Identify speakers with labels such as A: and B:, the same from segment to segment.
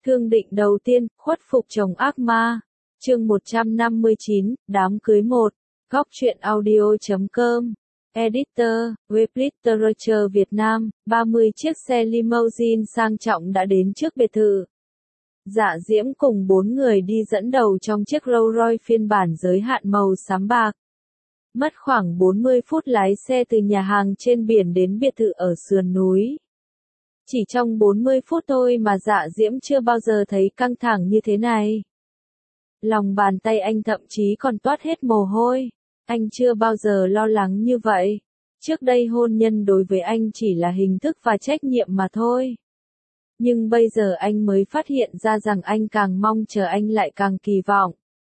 A: Thương định đầu tiên, khuất phục chồng ác ma. Chương 159, đám cưới 1. Góc truyện audio.com. Editor, Web Literature Việt Nam, 30 chiếc xe limousine sang trọng đã đến trước biệt thự. Dạ Diễm cùng 4 người đi dẫn đầu trong chiếc Rolls Royce phiên bản giới hạn màu xám bạc. Mất khoảng 40 phút lái xe từ nhà hàng trên biển đến biệt thự ở sườn núi. Chỉ trong 40 phút thôi mà Dạ Diễm chưa bao giờ thấy căng thẳng như thế này. Lòng bàn tay anh thậm chí còn toát hết mồ hôi. Anh chưa bao giờ lo lắng như vậy. Trước đây hôn nhân đối với anh chỉ là hình thức và trách nhiệm mà thôi. Nhưng bây giờ anh mới phát hiện ra rằng anh càng mong chờ anh lại càng kỳ vọng.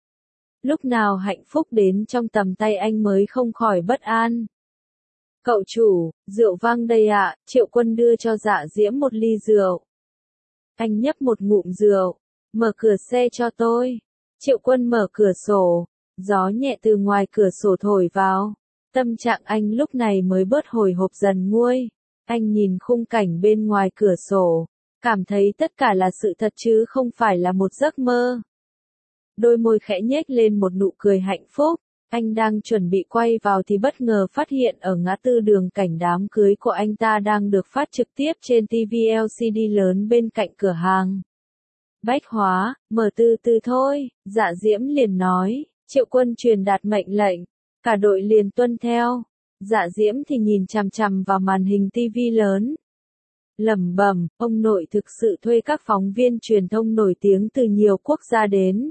A: Lúc nào hạnh phúc đến trong tầm tay anh mới không khỏi bất an. Cậu chủ, rượu vang đây ạ, Triệu Quân đưa cho Dạ Diễm một ly rượu. Anh nhấp một ngụm rượu, mở cửa xe cho tôi. Triệu Quân mở cửa sổ, gió nhẹ từ ngoài cửa sổ thổi vào. Tâm trạng anh lúc này mới bớt hồi hộp dần nguôi. Anh nhìn khung cảnh bên ngoài cửa sổ, cảm thấy tất cả là sự thật chứ không phải là một giấc mơ. Đôi môi khẽ nhếch lên một nụ cười hạnh phúc. Anh đang chuẩn bị quay vào thì bất ngờ phát hiện ở ngã tư đường cảnh đám cưới của anh ta đang được phát trực tiếp trên TV LCD lớn bên cạnh cửa hàng bách hóa. Mở từ từ thôi, Dạ Diễm liền nói. Triệu Quân truyền đạt mệnh lệnh, cả đội liền tuân theo. Dạ Diễm thì nhìn chằm chằm vào màn hình TV lớn. Lẩm bẩm, ông nội thực sự thuê các phóng viên truyền thông nổi tiếng từ nhiều quốc gia đến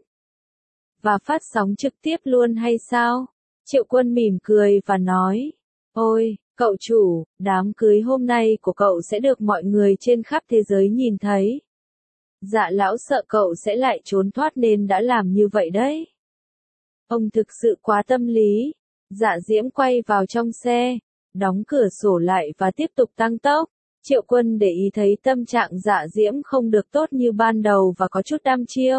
A: và phát sóng trực tiếp luôn hay sao? Triệu Quân mỉm cười và nói. Ôi, cậu chủ, đám cưới hôm nay của cậu sẽ được mọi người trên khắp thế giới nhìn thấy. Dạ lão sợ cậu sẽ lại trốn thoát nên đã làm như vậy đấy. Ông thực sự quá tâm lý. Dạ Diễm quay vào trong xe, đóng cửa sổ lại và tiếp tục tăng tốc. Triệu Quân để ý thấy tâm trạng Dạ Diễm không được tốt như ban đầu và có chút đăm chiêu.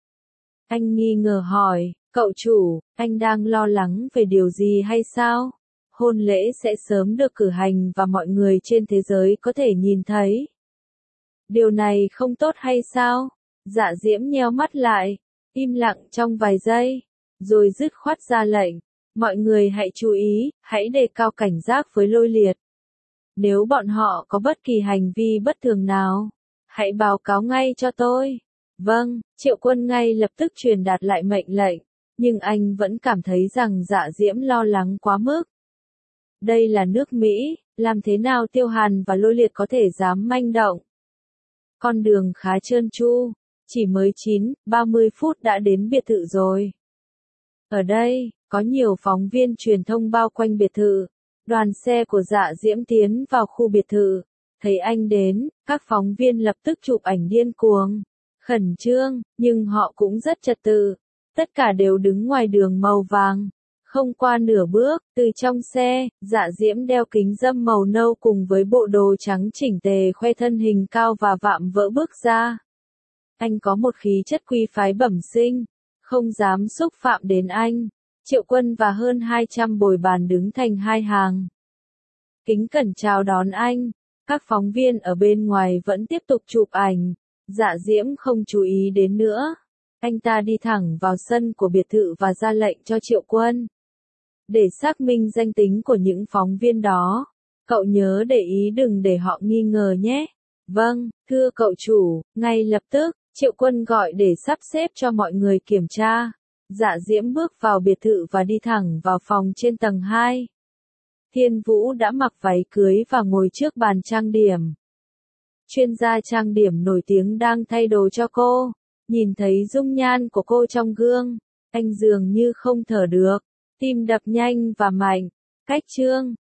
A: Anh nghi ngờ hỏi, cậu chủ, anh đang lo lắng về điều gì hay sao? Hôn lễ sẽ sớm được cử hành và mọi người trên thế giới có thể nhìn thấy. Điều này không tốt hay sao? Dạ Diễm nheo mắt lại, im lặng trong vài giây, rồi dứt khoát ra lệnh. Mọi người hãy chú ý, hãy đề cao cảnh giác với Lôi Liệt. Nếu bọn họ có bất kỳ hành vi bất thường nào, hãy báo cáo ngay cho tôi. Vâng, Triệu Quân ngay lập tức truyền đạt lại mệnh lệnh, nhưng anh vẫn cảm thấy rằng Dạ Diễm lo lắng quá mức. Đây là nước Mỹ, làm thế nào Tiêu Hàn và Lôi Liệt có thể dám manh động? Con đường khá trơn tru, chỉ mới 30 phút đã đến biệt thự rồi. Ở đây, có nhiều phóng viên truyền thông bao quanh biệt thự. Đoàn xe của Dạ Diễm tiến vào khu biệt thự. Thấy anh đến, các phóng viên lập tức chụp ảnh điên cuồng. Khẩn trương, nhưng họ cũng rất trật tự. Tất cả đều đứng ngoài đường màu vàng. Không qua nửa bước, từ trong xe, Dạ Diễm đeo kính râm màu nâu cùng với bộ đồ trắng chỉnh tề khoe thân hình cao và vạm vỡ bước ra. Anh có một khí chất quý phái bẩm sinh, không dám xúc phạm đến anh. Triệu Quân và hơn 200 bồi bàn đứng thành hai hàng. Kính cẩn chào đón anh. Các phóng viên ở bên ngoài vẫn tiếp tục chụp ảnh. Dạ Diễm không chú ý đến nữa. Anh ta đi thẳng vào sân của biệt thự và ra lệnh cho Triệu Quân. Để xác minh danh tính của những phóng viên đó, cậu nhớ để ý đừng để họ nghi ngờ nhé. Vâng, thưa cậu chủ, ngay lập tức, Triệu Quân gọi để sắp xếp cho mọi người kiểm tra. Dạ Diễm bước vào biệt thự và đi thẳng vào phòng trên tầng 2. Thiên Vũ đã mặc váy cưới và ngồi trước bàn trang điểm. Chuyên gia trang điểm nổi tiếng đang thay đồ cho cô. Nhìn thấy dung nhan của cô trong gương, anh dường như không thở được, tim đập nhanh và mạnh. Cách chương,